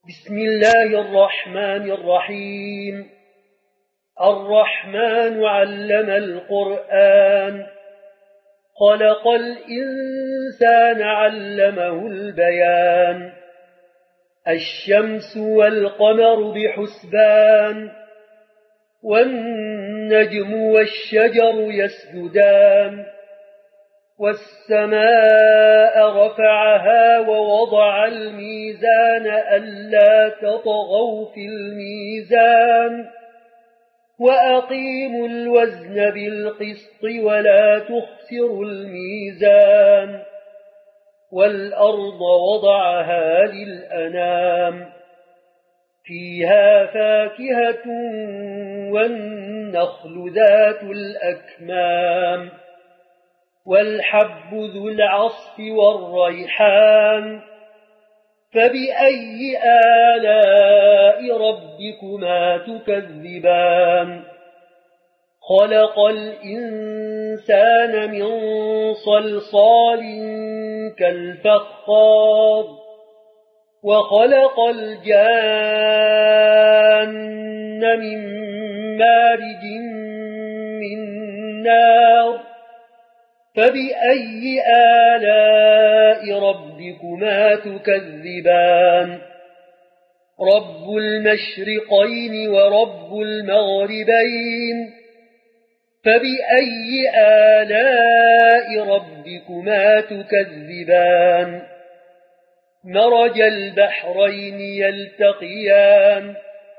بسم الله الرحمن الرحيم. الرحمن علم القرآن، خلق الإنسان علمه البيان. الشمس والقمر بحسبان، والنجم والشجر يسجدان. والسماء رفعها ووضع الميزان ألا تطغوا في الميزان، وأقيموا الوزن بالقسط ولا تخسروا الميزان. والأرض وضعها للأنام، فيها فاكهة والنخل ذات الأكمام، والحب ذو العصف والريحان. فبأي آلاء ربكما تكذبان؟ خلق الإنسان من صلصال كالفخار، وخلق الجان من مارج من نار. فبأي آلاء ربكما تكذبان؟ رب المشرقين ورب المغربين. فبأي آلاء ربكما تكذبان؟ مرج البحرين يلتقيان،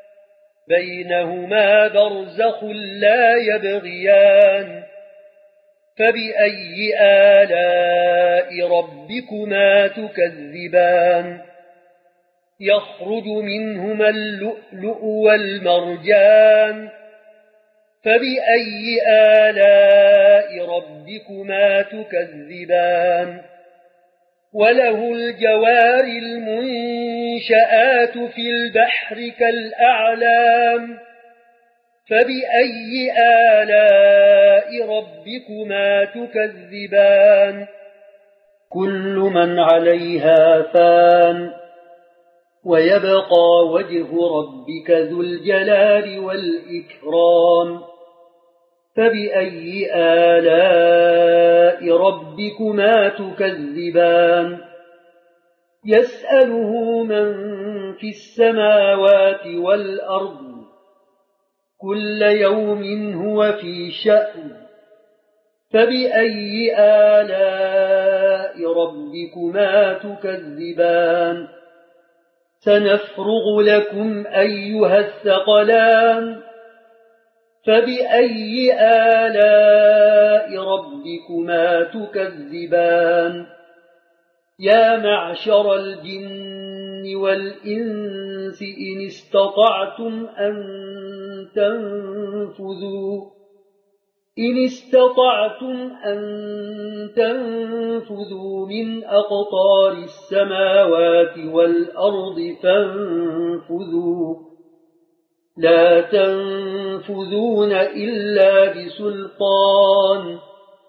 بينهما برزخ لا يبغيان. فبأي آلاء ربكما تكذبان؟ يخرج منهما اللؤلؤ والمرجان. فبأي آلاء ربكما تكذبان؟ وله الجوار المنشآت في البحر كالأعلام. فبأي آلاء ربكما تكذبان؟ كل من عليها فان، ويبقى وجه ربك ذو الجلال والإكرام. فبأي آلاء ربكما تكذبان؟ يسأله من في السماوات والأرض، كل يوم هو في شأن. فبأي آلاء ربكما تكذبان؟ سنفرغ لكم أيها الثقلان. فبأي آلاء ربكما تكذبان؟ يا معشر الجن والإنس إن استطعتم أن تنفذوا من أقطار السماوات والأرض فانفذوا، لا تنفذون إلا بسلطان.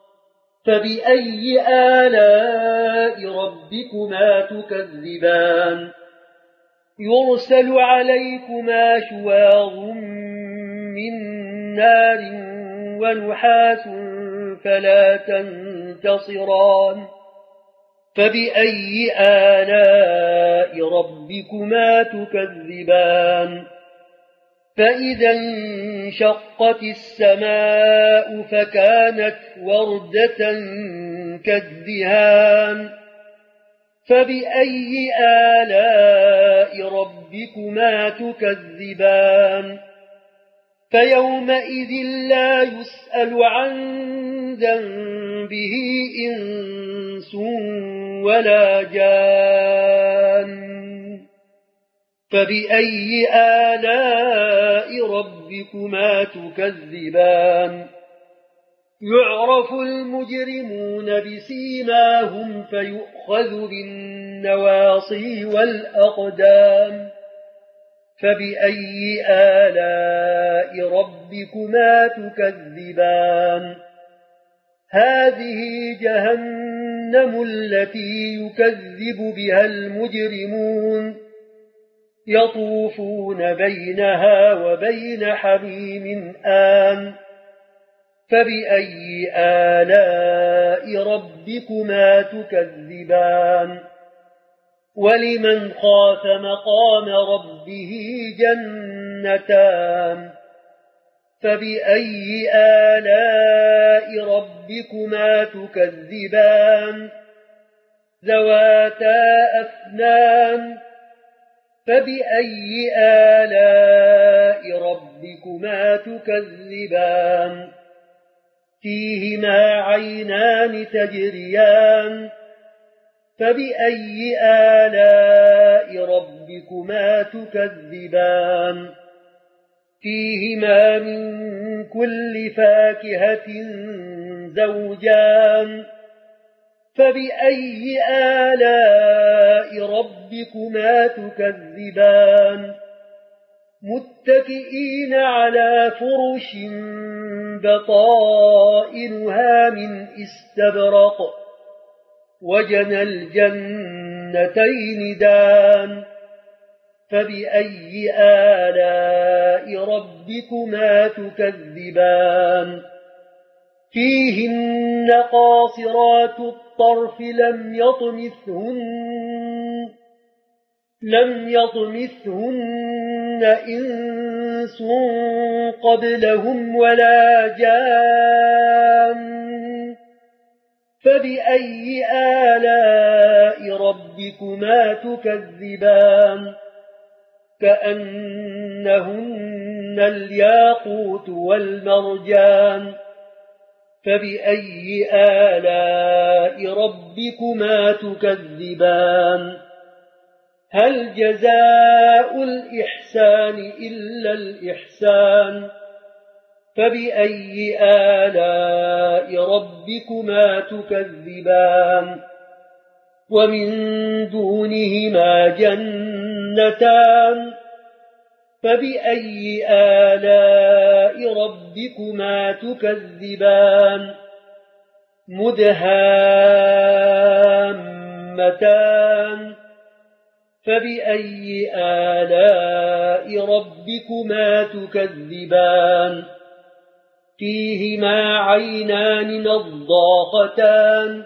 فبأي آلاء ربكما تكذبان؟ يرسل عليكما شواظ من نار ونحاس فلا تنتصران. فبأي آلاء ربكما تكذبان؟ فإذا انشقت السماء فكانت وردة كالدهان. فبأي آلاء ربكما تكذبان؟ فيومئذ لا يسأل عن ذنبه إنس ولا جان. فبأي آلاء ربكما تكذبان؟ يعرف المجرمون بسيماهم فيؤخذ بالنواصي والأقدام. فبأي آلاء ربكما تكذبان؟ هذه جهنم التي يكذب بها المجرمون يطوفون بينها وبين حميم آن فبأي آلاء ربكما تكذبان ولمن خاف مقام ربه جنتان فبأي آلاء ربكما تكذبان ذواتا أفنان فبأي آلاء ربكما تكذبان فيهما عينان تجريان فبأي آلاء ربكما تكذبان فيهما من كل فاكهة زوجان فبأي آلاء ربكما تكذبان متكئين على فرش بطائنها من استبرق وجنى الجنتين دان فبأي آلاء ربكما تكذبان فيهن قاصرات الطرف لم يطمثهن إنس قبلهم ولا جان فبأي آلاء ربكما تكذبان كأنهن الياقوت والمرجان فبأي آلاء ربكما تكذبان هل جزاء الإحسان إلا الإحسان فبأي آلاء ربكما تكذبان ومن دونهما جنتان فبأي آلاء ربكما تكذبان مدهامتان فبأي آلاء ربكما تكذبان فيهما عينان نضاختان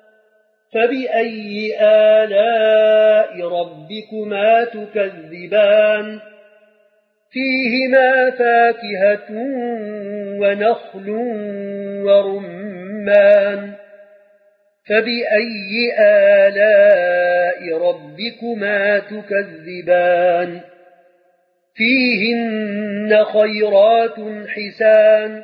فبأي آلاء ربكما تكذبان فيهما فاكهة ونخل ورمان فبأي آلاء ربكما تكذبان فيهن خيرات حسان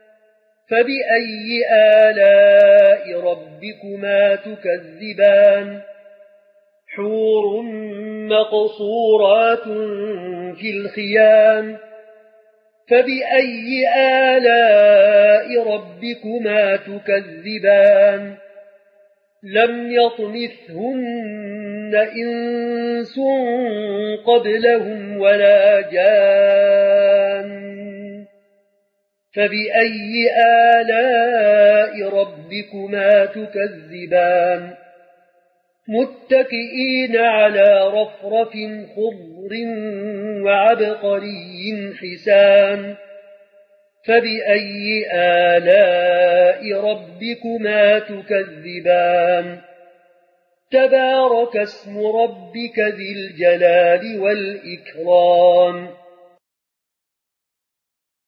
فبأي آلاء ربكما تكذبان حور مقصورات في الخيام فبأي آلاء ربكما تكذبان لم يطمثهن إنس قبلهم ولا جان فبأي آلاء ربكما تكذبان متكئين على رفرف خضر وعبقري حسان فبأي آلاء ربكما تكذبان تبارك اسم ربك ذي الجلال والإكرام